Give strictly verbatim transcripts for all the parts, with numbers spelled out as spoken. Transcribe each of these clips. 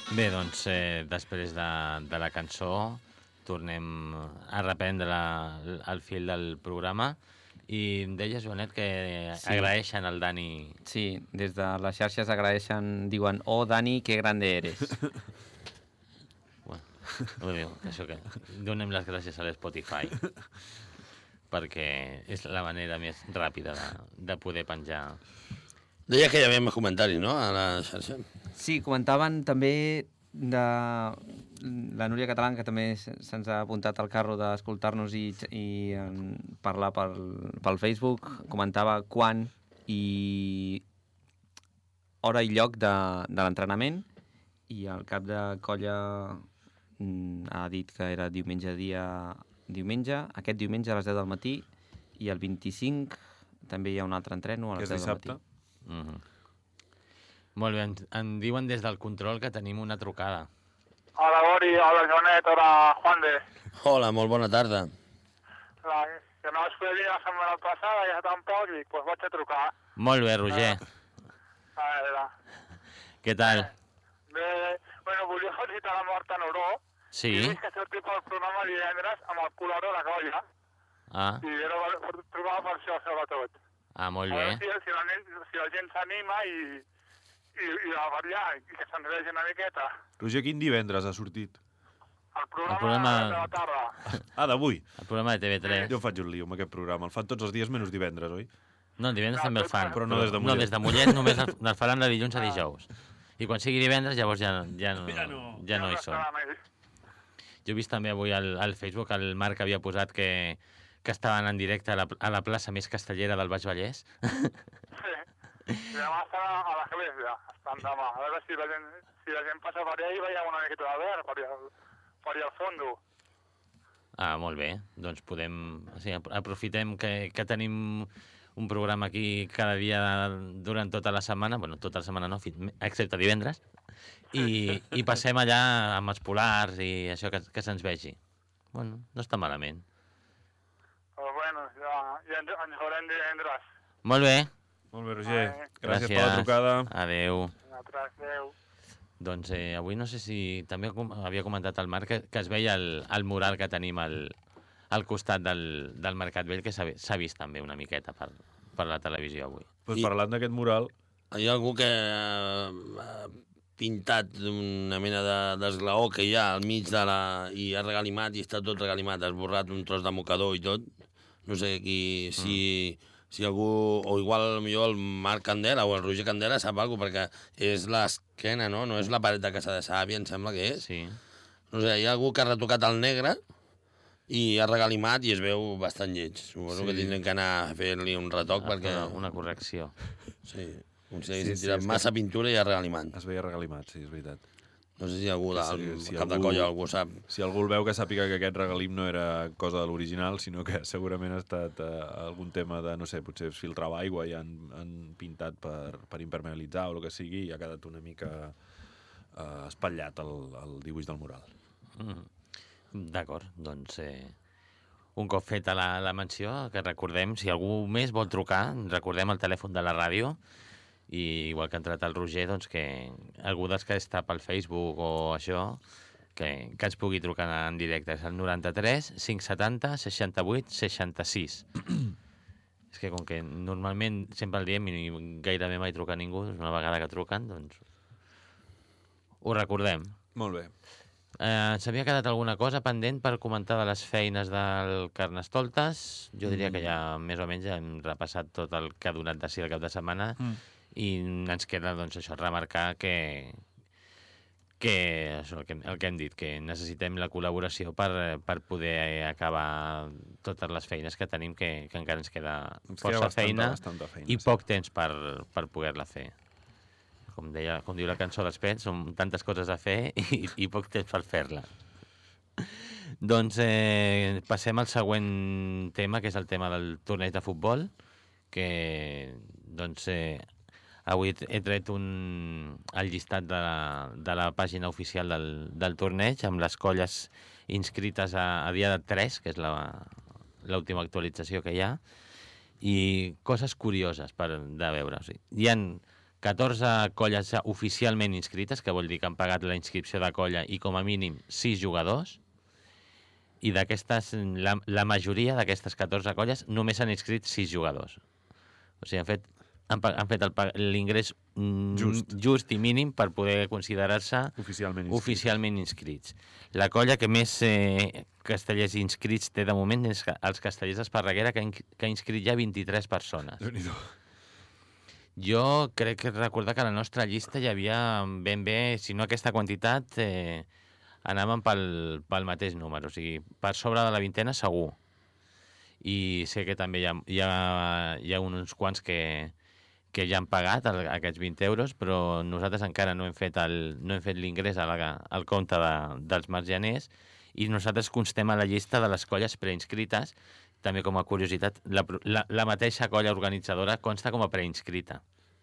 Bé, doncs, eh, després de, de la cançó tornem a reprendre la, el fil del programa i em deia, Joanet, que Sí. agraeixen al Dani... Sí, des de les xarxes agraeixen, diuen, oh, Dani, que grande eres. Bueno, ho diu, això que donem les gràcies a l'Spotify perquè és la manera més ràpida de, de poder penjar. Deia que hi havia més comentaris, no?, a la xarxa. Sí, comentaven també de la Núria Catalán, que també se'ns ha apuntat al carro d'escoltar-nos i, i en parlar pel, pel Facebook, comentava quan i hora i lloc de, de l'entrenament, i el cap de colla mm, ha dit que era diumenge dia diumenge, aquest diumenge a les deu del matí, i el vint-i-cinc també hi ha un altre entreno a les deu del matí. Mm -hmm. Molt bé, en, en diuen des del control que tenim una trucada. Hola, Bori, hola, Joanet, hola, Juan de. Hola, molt bona tarda. La, que no vaig poder venir la setmana passada, ja tampoc, i dic, doncs vaig a trucar. Molt bé, Roger. A veure. Què tal? Bé, bueno, volia felicitar la Marta Noró. Sí? I dic que sortim pel programa divendres amb el color de la colla. Ah. I era trobava per això, sobretot. Ah, molt bé. A veure bé. si, si, la, si la gent s'anima i, i, i a variar, i que se'n regi una miqueta. Roger, quin divendres ha sortit? El programa, El programa... de la tarda. Ah, d'avui? El programa de T V tres. Jo faig un lío amb aquest programa. El fan tots els dies menys divendres, oi? No, el divendres també el fan. Però no des de Mollet. No, des de Mollet només el, el faran de dilluns a dijous. I quan sigui divendres, llavors ja, ja, no, ja, no, ja no hi són. Jo he vist també avui al, al Facebook, el Marc havia posat que, que estaven en directe a la, a la plaça més castellera del Baix Vallès. Sí. I demà estan a l'església, estan demà. A veure si la gent, si la gent passa per allà i veiem una miqueta de verd per allà, per allà al fondo. Ah, molt bé. Doncs podem... O sigui, aprofitem que, que tenim un programa aquí cada dia durant tota la setmana, bueno, tota la setmana no, excepte divendres, i, i passem allà amb els polars i això, que, que se'ns vegi. Bueno, no està malament. Però bueno, ja, ja ens, ens veurem divendres. Molt bé. Molt bé, Roger. Vale. Gràcies, Gràcies per la trucada. Adéu. Nosaltres, adéu. Doncs eh, avui no sé si també com, havia comentat el Marc que, que es veia el, el mural que tenim al, al costat del, del Mercat Vell, que s'ha vist també una miqueta per, per la televisió avui. Pues I- parlant d'aquest mural, Hi ha algú que ha pintat una mena de- d'esglaó que hi ha al mig de la... i ha regalimat, i està tot regalimat, ha esborrat un tros de mocador i tot. No sé qui... si... si algú, o igual millor el Marc Candela o el Roger Candela sap alguna cosa, perquè és l'esquena, no? No és la paret de Casa de Sàvia, em sembla que és. Sí. No sé, hi ha algú que ha retocat el negre i ha regalimat i es veu bastant lleig. Suposo Sí. que tindrem que anar a fer-li un retoc perquè... Una, una correcció. Sí, com si Sí, haguessin sí, tirat és que- massa pintura i ha regalimat. es veia regalimat, sí, és veritat. No sé si algú Que del sí, si cap de algú- colla algú sap. Si algú el veu, que sàpiga que aquest regalim no era cosa de l'original, sinó que segurament ha estat eh, algun tema de, no sé, potser es filtrava aigua i han, han pintat per, per impermeabilitzar o el que sigui, i ha quedat una mica eh, espatllat el, el dibuix del mural. Mm. D'acord, doncs eh, un cop feta la, la menció, que recordem, si algú més vol trucar, recordem el telèfon de la ràdio, i igual que ha entrat el Roger, doncs que algú dels que està pel Facebook o això, que, que ens pugui trucar en directe. És el noranta-tres cinc setanta seixanta-vuit seixanta-sis. És que com que normalment sempre el diem i gairebé mai truca ningú, doncs una vegada que truquen, doncs ho recordem. Molt bé. Eh, S'havia quedat alguna cosa pendent per comentar de les feines del Carnestoltes. Jo diria que ja més o menys hem repassat tot el que ha donat de si el cap de setmana, mm. i ens queda, doncs, això, remarcar que, que això, el, que el que hem dit, que necessitem la col·laboració per, per poder acabar totes les feines que tenim, que, que encara ens queda Ens força queda bastanta, feina, bastanta feina, i sí. poc temps per, per poder-la fer. Com deia, com diu la cançó dels Pets, són tantes coses a fer i, i poc temps per fer-la. Doncs eh, passem al següent tema, que és el tema del torneig de futbol, que doncs, eh, avui he tret un, el llistat de la, de la pàgina oficial del, del torneig, amb les colles inscrites a, a dia de tres, que és l'última actualització que hi ha, i coses curioses per, de veure. O sigui, hi ha catorze colles oficialment inscrites, que vol dir que han pagat la inscripció de colla, i com a mínim sis jugadors. I d'aquestes, la, la majoria d'aquestes catorze colles només han inscrit sis jugadors. O sigui, han fet, han, han fet l'ingrés just. just i mínim per poder considerar-se oficialment inscrits. oficialment inscrits. La colla que més eh, castellers inscrits té de moment és els Castellers d'Esparreguera, que, que ha inscrit ja vint-i-tres persones. Déu-n'hi-do. Jo crec que recordar que a la nostra llista hi havia ben bé, si no aquesta quantitat, eh, anàvem pel, pel mateix número. O sigui, per sobre de la vintena segur. I sé que també hi ha, hi ha, hi ha uns quants que, que ja han pagat el, aquests vint euros, però nosaltres encara no hem fet el, no hem fet l'ingrés al, al compte de, dels marjaners, i nosaltres constem a la llista de les colles preinscrites. També com a curiositat, la, la, la mateixa colla organitzadora consta com a preinscrita.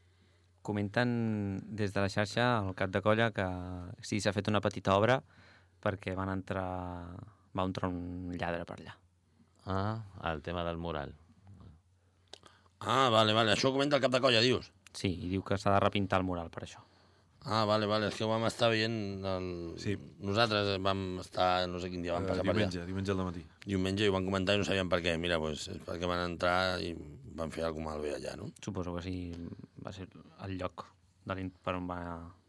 Comenten des de la xarxa, al cap de colla, que sí, s'ha fet una petita obra perquè van entrar, va entrar un lladre per allà. Ah, el tema del mural. Ah, vale, vale. Això ho comenta el cap de colla, dius? Sí, i diu que s'ha de repintar el mural per això. Ah, vale, vale. És que ho vam estar veient... El... Sí. Nosaltres vam estar, no sé quin dia vam Uh, passar diumenge, per allà. diumenge al matí. Diumenge i ho van comentar i no sabíem per què. Mira, doncs és perquè van entrar i van fer alguna cosa malbé allà, no? Suposo que sí, va ser el lloc de l'in- per on va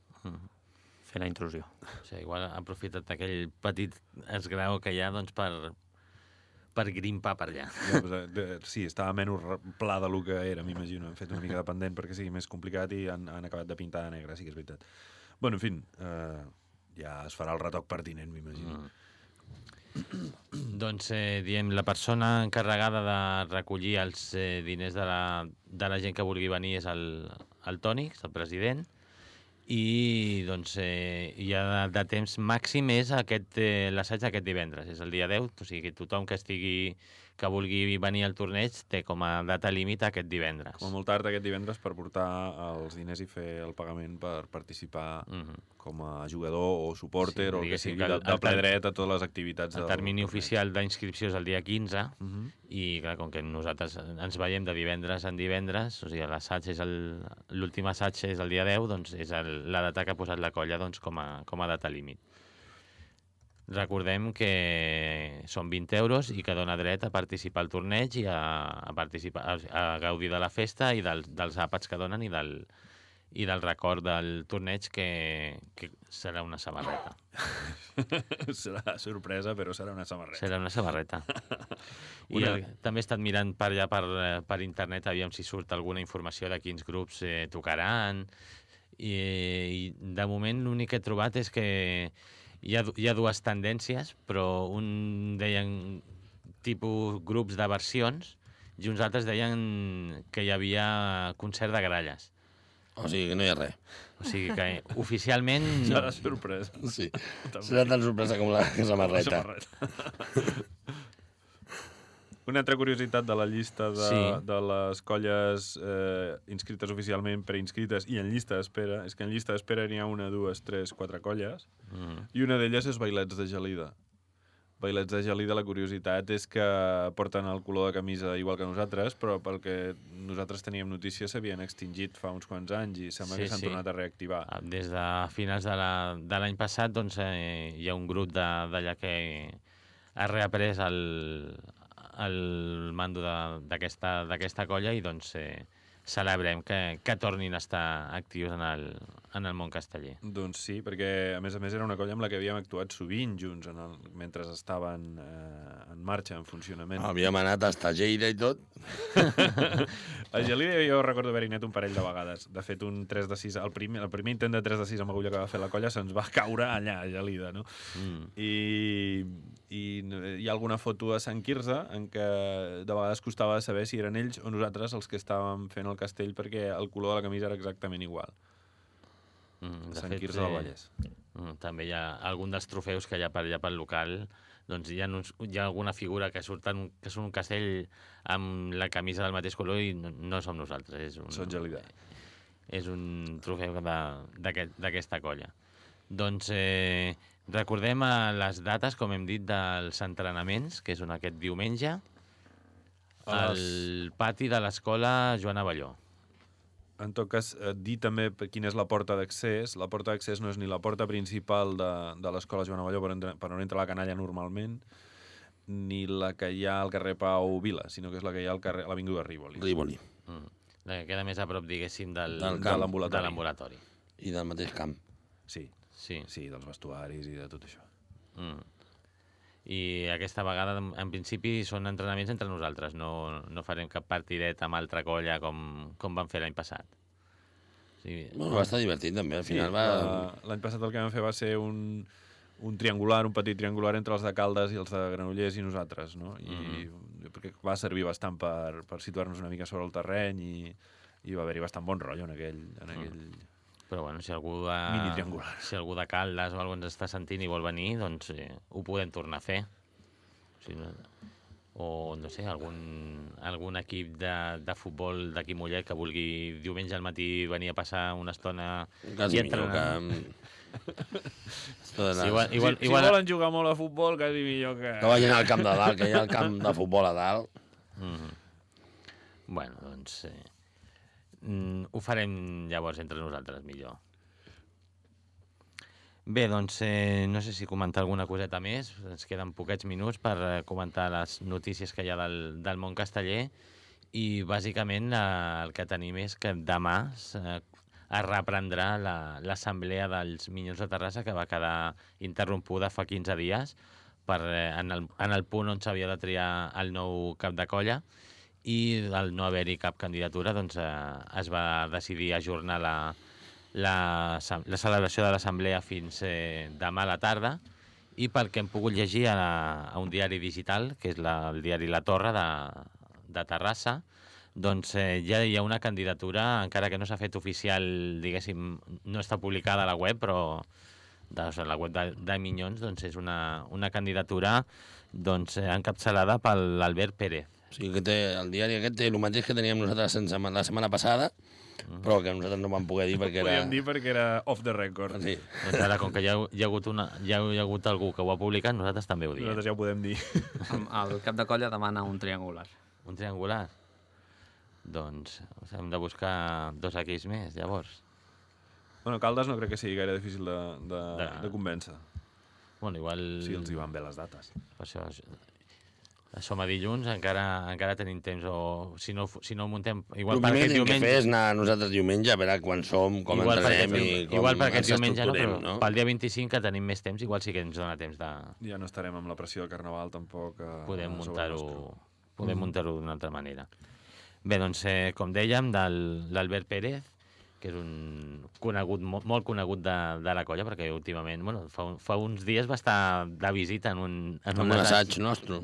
fer la intrusió. O sigui, igual ha aprofitat aquell petit esgrau que hi ha doncs, per, per grimpar per allà. Ja, pues, eh, de, sí, estava menys pla de lo que era, m'imagino. Han fet una mica de pendent perquè sigui més complicat i han, han acabat de pintar de negre, sí que és veritat. Bueno, en fi, eh, ja es farà el retoc pertinent, m'imagino. Mm. Doncs, eh, diem, la persona encarregada de recollir els eh, diners de la, de la gent que vulgui venir és el, el Toni, el president, i doncs eh, hi ha de, de temps màxim és aquest, eh, l'assaig d'aquest divendres, és el dia deu, o sigui que tothom que estigui que vulgui venir al torneig té com a data límit aquest divendres. Com a molt tard aquest divendres per portar els diners i fer el pagament per participar Mm-hmm. com a jugador o supporter Sí, o el que diguéssim sigui, que el- de, de el ple ter- dret a totes les activitats. El del termini torneig. oficial d'inscripció és el dia quinze, Uh -huh. i clar, com que nosaltres ens veiem de divendres en divendres, o sigui, l'assaig és el, l'últim assaig és el dia deu, doncs és el, la data que ha posat la colla doncs, com, a, com a data límit. Recordem que són vint euros i que dona dret a participar al torneig i a, a, participar, a, a gaudir de la festa i del, dels àpats que donen i del, i del record del torneig que, que serà una samarreta. Serà sorpresa, però serà una samarreta. Serà una samarreta. I Una- el, també he estat mirant per allà per, eh, per internet, aviam si surt alguna informació de quins grups eh, tocaran. I, I de moment l'únic que he trobat és que hi ha, du- hi ha dues tendències, però un deien tipus grups de versions i uns altres deien que hi havia concert de gralles. O sigui que no hi ha res. O sigui que oficialment... Serà sorpresa. Sí. També. Serà tan sorpresa com la samarreta. La samarreta. Una altra curiositat de la llista de, Sí. de les colles eh, inscrites oficialment, preinscrites i en llista d'espera, és que en llista d'espera n'hi ha una, dues, tres, quatre colles, Mm. i una d'elles és Bailets de Gelida. Bailets de Gelida, la curiositat és que porten el color de camisa igual que nosaltres, però pel que nosaltres teníem notícies s'havien extingit fa uns quants anys i sembla Sí, que s'han sí. tornat a reactivar. Des de finals de la- de l'any passat doncs, eh, hi ha un grup de- d'allà que ha reaprès el, el mando de- d'aquesta d'aquesta colla i doncs eh, celebrem que, que tornin a estar actius en el, en el món casteller. Doncs sí, perquè a més a més era una colla amb la que havíem actuat sovint junts en el, mentre estaven eh, en marxa, en funcionament. Havíem anat hasta Lleida i tot. A Gelida jo recordo haver-hi anat un parell de vegades. De fet, un tres de sis, el primer, el primer intent de tres de sis amb agulla que va fer la colla se'ns va caure allà, a Gelida, no? Mm. I, i hi ha alguna foto a Sant Quirze en què de vegades costava saber si eren ells o nosaltres els que estàvem fent el castell perquè el color de la camisa era exactament igual. Mm, A de Sant fet, Quirze del eh, Vallès. mm, també hi ha algun dels trofeus que hi ha per allà pel local, doncs hi ha, uns, hi ha alguna figura que surten, que són un castell amb la camisa del mateix color i no, no som nosaltres. És un, Són Gelida. És un trofeu de- d'aquest- d'aquesta colla. Doncs eh, recordem a les dates, com hem dit, dels entrenaments, que són aquest diumenge, A al les- pati de l'escola Joan Avelló. En tot cas, eh, dir també quina és la porta d'accés. La porta d'accés no és ni la porta principal de, de l'escola Joan Avelló per, entre, per on entra la canalla normalment, ni la que hi ha al carrer Pau Vila, sinó que és la que hi ha al carrer, a l'avinguda Rívoli. Rívoli. Mm. La que queda més a prop, diguéssim, del, Del de camp. l'ambulatori. De l'ambulatori. I del mateix camp. Sí, Sí. sí, dels vestuaris i de tot això. Mm. I aquesta vegada, en principi, són entrenaments entre nosaltres. No, no farem cap partidet amb altra colla com, com vam fer l'any passat. Sí. Bueno, va estar divertit, també. Al final sí, va... la- L'any passat el que vam fer va ser un, un triangular, un petit triangular entre els de Caldes i els de Granollers i nosaltres, no? I mm-hmm. perquè va servir bastant per, per situar-nos una mica sobre el terreny i, i va haver-hi bastant bon rotllo en aquell... En aquell... Mm. Però bueno, si algú de, Mini triangular. si algú de Caldes o algú ens està sentint i vol venir, doncs eh, ho podem tornar a fer. O, sigui, no, o no sé, algun, algun equip de, de futbol d'aquí Mollet que vulgui diumenge al matí venir a passar una estona Quasi i millor que... Sí, igual, igual, si, igual... si volen jugar molt a futbol, quasi millor que... Que vagin al camp de dalt, que hi ha el camp de futbol a dalt. Mm-hmm. Bueno, doncs... Eh, mm, ho farem llavors entre nosaltres millor. Bé, doncs eh, no sé si comentar alguna coseta més. Ens queden poquets minuts per eh, comentar les notícies que hi ha del, del món casteller i bàsicament eh, el que tenim és que demà eh, es reprendrà l'assemblea la, dels Minyons de Terrassa que va quedar interrompuda fa quinze dies per, eh, en, el, en el punt on s'havia de triar el nou cap de colla i al no haver-hi cap candidatura doncs, eh, es va decidir ajornar la, la, la celebració de l'assemblea fins eh, demà a la tarda i pel que hem pogut llegir a, a un diari digital, que és la, el diari La Torre de, de Terrassa, doncs eh, ja hi ha una candidatura, encara que no s'ha fet oficial, diguéssim, no està publicada a la web, però de, o sigui, la web de, de Minyons doncs, és una, una candidatura doncs, encapçalada per l'Albert Pérez. O sigui que té, el diari aquest té el mateix que teníem nosaltres sense, la setmana passada, però que nosaltres no vam poder dir perquè era... Podríem dir perquè era off the record. Sí. Doncs ara, com que hi ha, hi, ha hagut una, hi, ha, hi ha hagut algú que ho ha publicat, nosaltres també ho diem. Nosaltres ja ho podem dir. El cap de colla demana un triangular. Un triangular? Doncs hem de buscar dos equips més, llavors. Bueno, Caldes no crec que sigui gaire difícil de, de, De- de convèncer. Bueno, igual... Si els hi van bé les dates. Per això, som a dilluns, encara, encara tenim temps, o si no, si no ho muntem... Igual El per primer aquest que hem de fer diumenge... és anar nosaltres diumenge a veure quan som, com igual per entrenem aquest, i com igual per aquest ens diumenge, no, però estructurem, no? pel dia vint-i-cinc, que tenim més temps, igual sí que ens dona temps de... Ja no estarem amb la pressió de Carnaval, tampoc. A, Podem a sobre muntar-ho nostre. podem muntar-ho d'una altra manera. Bé, doncs, eh, com dèiem, de l'Albert Pérez, que és un conegut, molt, molt conegut de, de la colla, perquè últimament, bueno, fa, un- fa uns dies va estar de visita en un, en Amb un assaig nostre.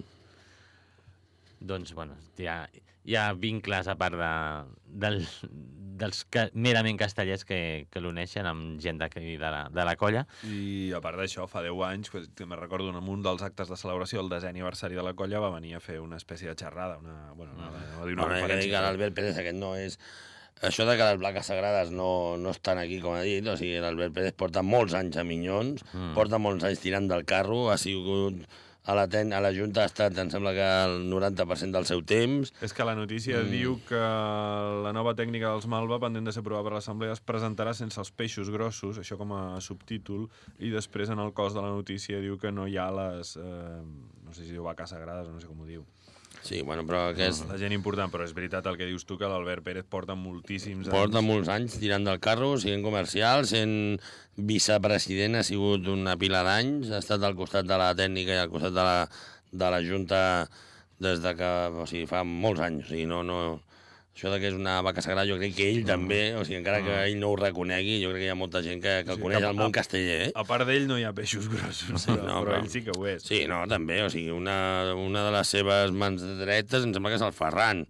Doncs, bueno, hi ha, hi ha vincles a part de, del, dels que, merament castellers que, que l'uneixen amb gent d'aquí de, la, de la colla. I a part d'això, fa deu anys, pues, me'n recordo, en un dels actes de celebració, el desè aniversari de la colla, va venir a fer una espècie de xerrada, una, bueno, una, no, dir una Bueno, he de dir conferència. que l'Albert Pérez aquest no és... Això de que les plaques sagrades no, no estan aquí, com ha dit, o sigui, l'Albert Pérez porta molts anys a Minyons, mm. porta molts anys tirant del carro, ha sigut... A la, ten, a la Junta ha estat, em sembla que el noranta per cent del seu temps. És que la notícia mm. diu que la nova tècnica dels Malva, pendent de ser aprovada per l'Assemblea, es presentarà sense els peixos grossos, això com a subtítol, i després en el cos de la notícia diu que no hi ha les... Eh, no sé si diu vaques sagrades o no sé com ho diu. Sí, bueno, però que és... La gent important, però és veritat el que dius tu, que l'Albert Pérez porta moltíssims anys. Porta molts anys tirant del carro, sent comercial, sent vicepresident, ha sigut una pila d'anys, ha estat al costat de la tècnica i al costat de la, de la Junta des de que, o sigui, fa molts anys. O sigui, no, no... Això de que és una vaca sagrada, jo crec que ell també, o sigui, encara que ell no ho reconegui, jo crec que hi ha molta gent que, que el Sí, coneix que al món a- casteller, eh? A part d'ell no hi ha peixos grossos, però, no, però però- ell sí que ho és. Sí, no, també, o sigui, una, una de les seves mans dretes em sembla que és el Ferran.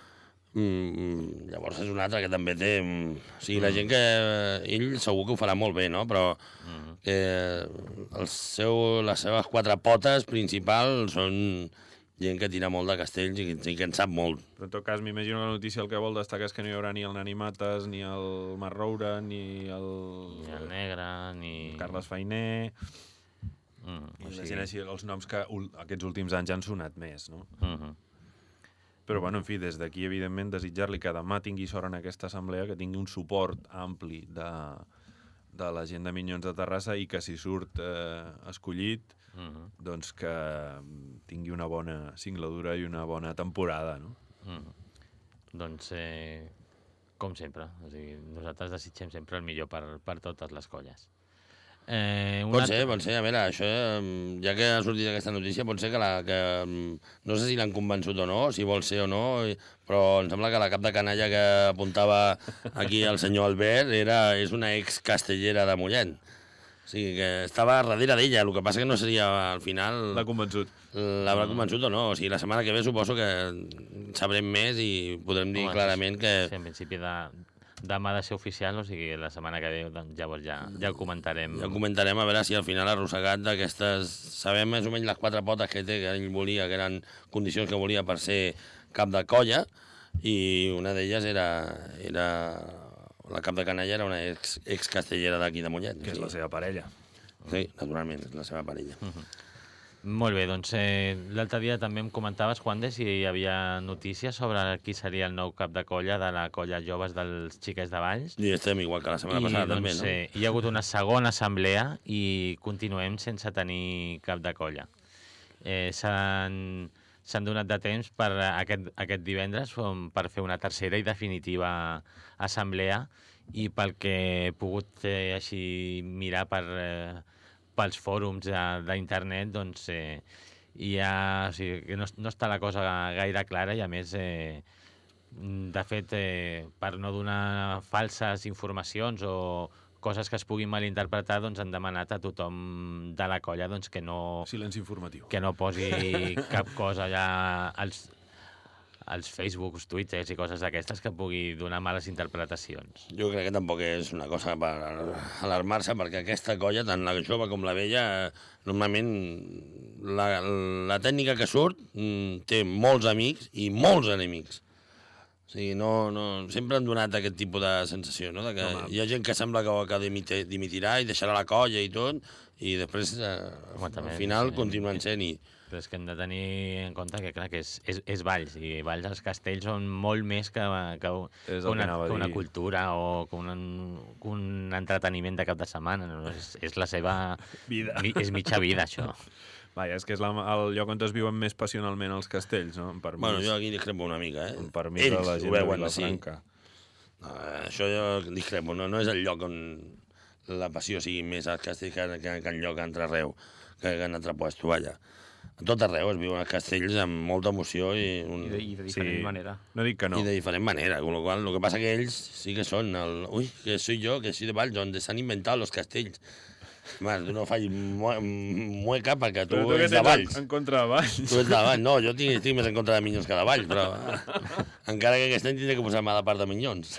Mm, llavors és un altre que també té... mm, O sigui, la gent que... Ell segur que ho farà molt bé, no? Però que el seu, les seves quatre potes principals són gent que tira molt de castells i, i que en sap molt. Però en tot cas, m'imagino que la notícia el que vol destacar és que no hi haurà ni el Nani Mates, ni el Marroura, ni el... Ni el negre, ni... Carles Fainé... Mm, o I la sigui, gent així, els noms que ul- aquests últims anys han sonat més, no? mm -hmm. Però, bueno, en fi, des d'aquí, evidentment, desitjar-li que demà tingui sort en aquesta assemblea, que tingui un suport ampli de, de la gent de Minyons de Terrassa i que, si surt eh, escollit, uh -huh. doncs que tingui una bona singladura i una bona temporada, no? Uh -huh. Doncs, eh, com sempre, o sigui, nosaltres desitgem sempre el millor per, per totes les colles. Eh, pot altra... ser, pot ser. A veure, això, ja que ha sortit aquesta notícia, pot ser que, la, que no sé si l'han convençut o no, si vol ser o no, però em sembla que la cap de canalla que apuntava aquí el senyor Albert era, és una ex-castellera de Mollent. O sigui, que estava darrere d'ella, el que passa que no seria, al final... L'ha convençut. L'haurà convençut o no. O sigui, la setmana que ve suposo que sabrem més i podrem dir Home, clarament que... Sí, en principi de... demà ha de ser oficial, o sigui, la setmana que ve doncs, llavors ja, ja ho comentarem. Ja ho comentarem, a veure si al final ha arrossegat d'aquestes... Sabem més o menys les quatre potes que té, que ell volia, que eren condicions que volia per ser cap de colla, i una d'elles era, era... La cap de canalla era una ex, ex-castellera d'aquí de Mollet. Que és la seva parella. Sí, naturalment, és la seva parella. Uh -huh. Molt bé, doncs eh, l'altre dia també em comentaves, Juan, de si hi havia notícies sobre qui seria el nou cap de colla de la colla joves dels Xiquets de Valls. I estem igual que la setmana I, passada, doncs, també, no? Eh, hi ha hagut una segona assemblea i continuem sense tenir cap de colla. Eh, s'han s'han donat de temps per aquest, aquest divendres per fer una tercera i definitiva assemblea, i pel que he pogut eh, així mirar per... Eh, pels fòrums d'internet, doncs eh, hi ha, o sigui, que no, no està la cosa gaire clara, i a més, eh, de fet, eh, per no donar falses informacions o coses que es puguin malinterpretar, doncs han demanat a tothom de la colla doncs, que no... Silenci informatiu. Que no posi cap cosa allà als, als Facebooks, Twitters i coses d'aquestes que pugui donar males interpretacions. Jo crec que tampoc és una cosa per alarmar-se, perquè aquesta colla, tant la jove com la vella, normalment la, la tècnica que surt té molts amics i molts enemics. O sigui, no, no, sempre han donat aquest tipus de sensació, no? De que no, hi ha gent que sembla que, que dimiti, dimitirà i deixarà la colla i tot, i després, eh, Home, també, al final, sí, continuen sent i... Però és que hem de tenir en compte que, clar, que és, és, és Valls, i Valls, els castells són molt més que, que, que, una, que una cultura o que un, que un entreteniment de cap de setmana. No? És, és la seva... vida. És mitja vida, això. Vaja, és que és la, el lloc on es viuen més passionalment els castells, no? Per bueno, mi, jo aquí discrepo una mica, eh? Per mi, ells la gent ho veuen, de Vilafranca. Sí. No, això jo discrepo, no, no és el lloc on la passió sigui més als castells que, que, que en lloc entre arreu, que, que en altre puesto, vaja. A tot arreu es viuen els castells amb molta emoció i... Un... I, de, i de diferent sí. manera. No dic que no. I de diferent manera, con lo cual, lo que pasa que ells sí que són el... Ui, que soy yo, que soy de Valls, on s'han inventat els castells. Man, tu no faig mueca perquè tu, tu ets de Valls. En contra de Valls. Tu ets de Valls. No, jo tinc, estic més en contra de Minyons que de Valls, però encara que aquest any tindré que posar-me a la part de Minyons.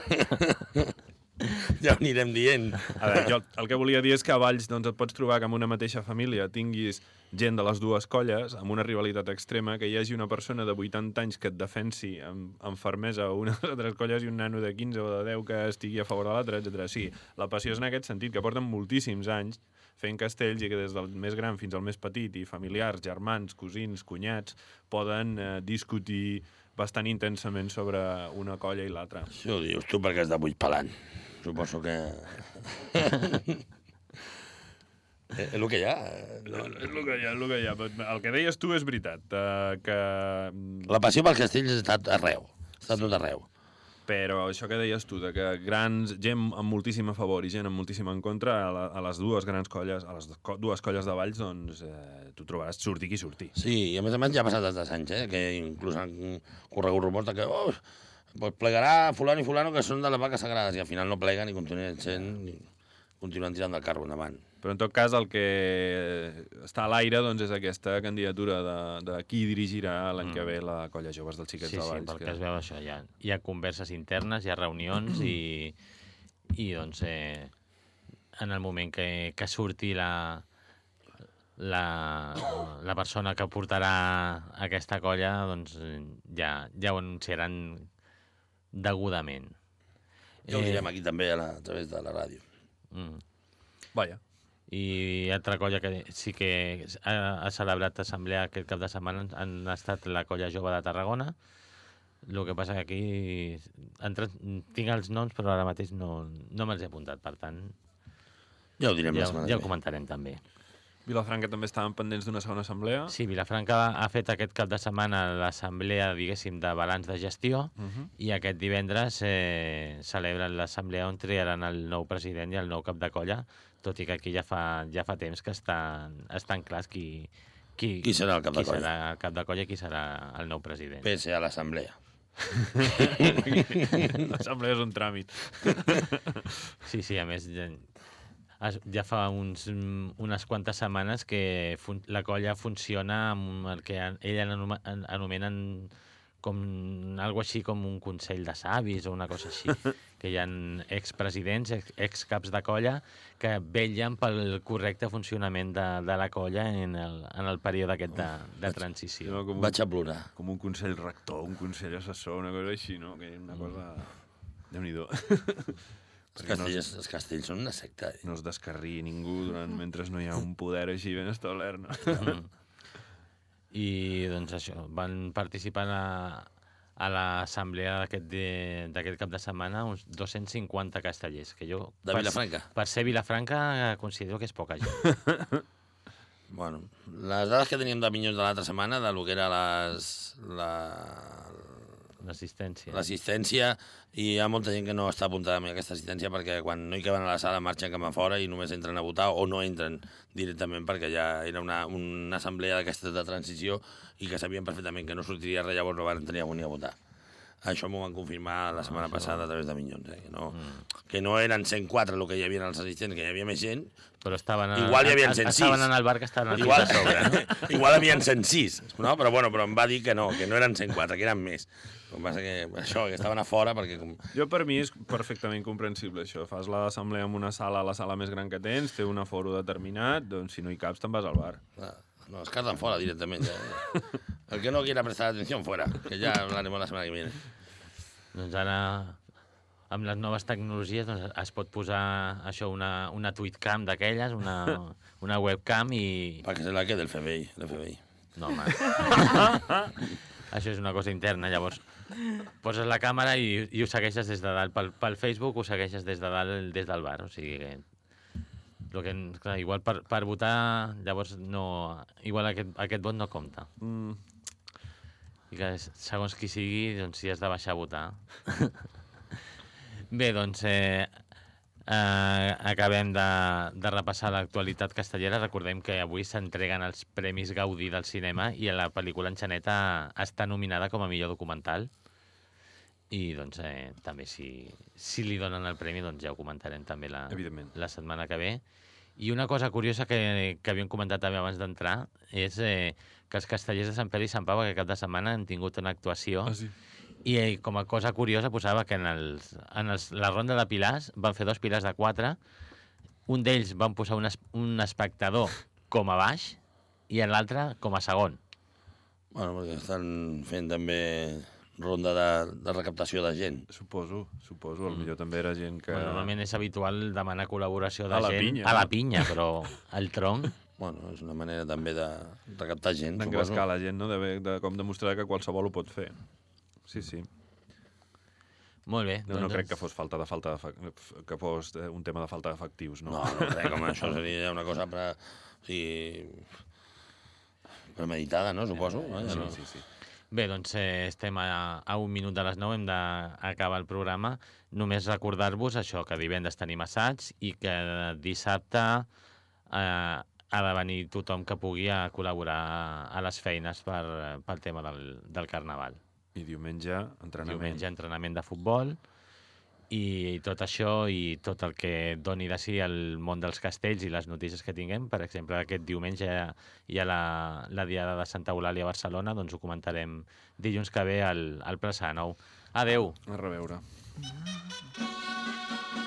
Ja ho anirem dient. A veure, jo el que volia dir és que a Valls doncs, et pots trobar que en una mateixa família tinguis gent de les dues colles, amb una rivalitat extrema, que hi hagi una persona de vuitanta anys que et defensi amb, amb fermesa una de les altres colles i un nano de quinze o de deu que estigui a favor de l'altre, etcètera. Sí, la passió és en aquest sentit, que porten moltíssims anys fent castells i que des del més gran fins al més petit i familiars, germans, cosins, cunyats, poden eh, discutir bastant intensament sobre una colla i l'altra. Això ho dius tu perquè és de buit pelant. Suposo que... és el que hi ha. No, és el que hi ha, és el que hi ha. El que deies tu és veritat, eh, que... La passió pels castells ha estat arreu, ha estat tot arreu. Però això que deies tu, de que grans, gent amb moltíssim a favor i gent amb moltíssim en contra, a, la, a les dues grans colles, a les dues colles de Valls, doncs eh, tu trobaràs sortir qui sortir. Sí, i a més a més ja ha passat des de anys, eh, que inclús han corregut rumors de que oh, pues plegarà fulano i fulano que són de les vaques sagrades, i al final no pleguen i continuen sent, i continuen tirant del carro endavant. Però en tot cas el que està a l'aire doncs, és aquesta candidatura de, de qui dirigirà l'any mm. que ve la colla joves dels Xiquets sí, de Valls. Sí, pel que... que es veu això, hi ha, hi ha converses internes, hi ha reunions i, i doncs, eh, en el moment que, que surti la, la, la persona que portarà aquesta colla, doncs ja, ja ho anunciaran degudament. Ja ho direm aquí també a, la, a través de la ràdio. Mm. Vaja. I altra colla que sí que ha, ha celebrat assemblea aquest cap de setmana han estat la colla jove de Tarragona, El que passa que aquí entre, tinc els noms, però ara mateix no, no me'ls he apuntat, per tant, Ja ho direm la ja, setmana ja que ho ve. comentarem també. Vilafranca també estaven pendents d'una segona assemblea. Sí, Vilafranca ha fet aquest cap de setmana l'assemblea, diguéssim, de balanç de gestió Uh -huh. i aquest divendres eh, celebren l'assemblea on triaran el nou president i el nou cap de colla, tot i que aquí ja fa, ja fa temps que estan, estan clars qui, qui, Qui serà el cap de qui colla? serà el cap de colla i qui serà el nou president. Pese a l'assemblea. L'assemblea és un tràmit. Sí, sí, a més, ja, es- ja fa uns, mm, unes quantes setmanes que fun la colla funciona amb el que an- ell anoma an anomenen com algo així com un consell de savis o una cosa així, que hi ha expresidents, ex excaps de colla que vetllen pel correcte funcionament de, de la colla en el, en el període aquest de, de transició. No, com, un, Vaig a plorar. com un consell rector, un consell assessor, una cosa així, no? Que una cosa... Déu-n'hi-do. Els castells, els castells són una secta. Eh? No es descarri ningú durant, mentre no hi ha un poder així ben establert, no? Mm. I doncs això, van participar a, a l'assemblea d'aquest de- d'aquest cap de setmana uns dos-cents cinquanta castellers, que jo... De per- Vilafranca? Per ser Vilafranca eh, considero que és poca gent. Bueno, les dades que teníem de Minyons de l'altra setmana, de lo que era les, la, L'assistència. l'assistència, i hi ha molta gent que no està apuntada amb aquesta assistència perquè quan no hi caben a la sala marxen cap a fora i només entren a votar o no entren directament perquè ja era una, una assemblea d'aquestes de transició i que sabien perfectament que no sortiria res, llavors no van tenir ni a votar. Això m'ho van confirmar la setmana passada a través de Minyons, eh? que, no, mm. que no eren cent quatre el que hi havia els assistents, que hi havia més gent. Però estaven, a, Igual hi havia a- cent sis. estaven en el bar que estaven al Igual, pis de sobre, no? igual hi havia cent sis, no? Però, bueno, però em va dir que no, que no eren cent quatre, que eren més. El que passa que això, que estaven a fora perquè... Com... Jo, per mi, és perfectament comprensible, això. Fas l'assemblea en una sala, la sala més gran que tens, té un aforo determinat, doncs si no hi caps te'n vas al bar. Ah, no, es cargan fora directament. Ja. El que no quiera prestar atención, fuera. Que ya hablaremos la semana que viene. Doncs ara, amb les noves tecnologies, doncs, es pot posar això, una, una tweetcam d'aquelles, una, una webcam i... Para que se la quede el F B I. El F B I. No, home. Això és una cosa interna, llavors poses la càmera i, i ho segueixes des de dalt. Pel, pel Facebook ho segueixes des de dalt, des del bar, o sigui que... Lo que clar, igual per, per votar, llavors no... Igual aquest, aquest vot no compta. Mm, I que segons qui sigui, doncs si has de baixar a votar. Bé, doncs eh, eh, acabem de, de repassar l'actualitat castellera. Recordem que avui s'entreguen els Premis Gaudí del cinema i la pel·lícula Enxaneta està nominada com a millor documental. I doncs eh, també si, si li donen el premi doncs ja ho comentarem també la, Evidentment. la setmana que ve. I una cosa curiosa que, que havíem comentat també abans d'entrar és eh, que els castellers de Sant Pere i Sant Pau aquest cap de setmana han tingut una actuació ah, sí. i eh, com a cosa curiosa posava que en, els, en els, la ronda de pilars van fer dos pilars de quatre, un d'ells van posar un, es, un espectador com a baix i en l'altre com a segon. Bueno, perquè estan fent també ronda de, de recaptació de gent. Suposo, suposo. Mm. Potser també era gent que... Bueno, normalment és habitual demanar col·laboració de A la gent pinya, a la no? pinya, però al tronc... Bueno, és una manera també de recaptar gent, D'engrescar suposo. la gent, no? De, de com demostrar que qualsevol ho pot fer. Sí, sí. Molt bé. No, no crec que fos falta de falta de, que fos eh, un tema de falta d'efectius, no? No, no crec, home, això seria una cosa pre... O sigui, premeditada, no, suposo? Vaja, Sí, no. sí, sí. Bé, doncs eh, estem a, a un minut de les nou, hem d'acabar el programa. Només recordar-vos això, que divendres tenim assaig i que dissabte eh, ha de venir tothom que pugui a col·laborar a les feines per, pel tema del, del Carnaval. I diumenge, entrenament. Diumenge, entrenament de futbol i tot això i tot el que doni de si el món dels castells i les notícies que tinguem. Per exemple, aquest diumenge hi ha la, la Diada de Santa Eulàlia a Barcelona, doncs ho comentarem dilluns que ve al, al Plaça Nou. Adeu! A reveure.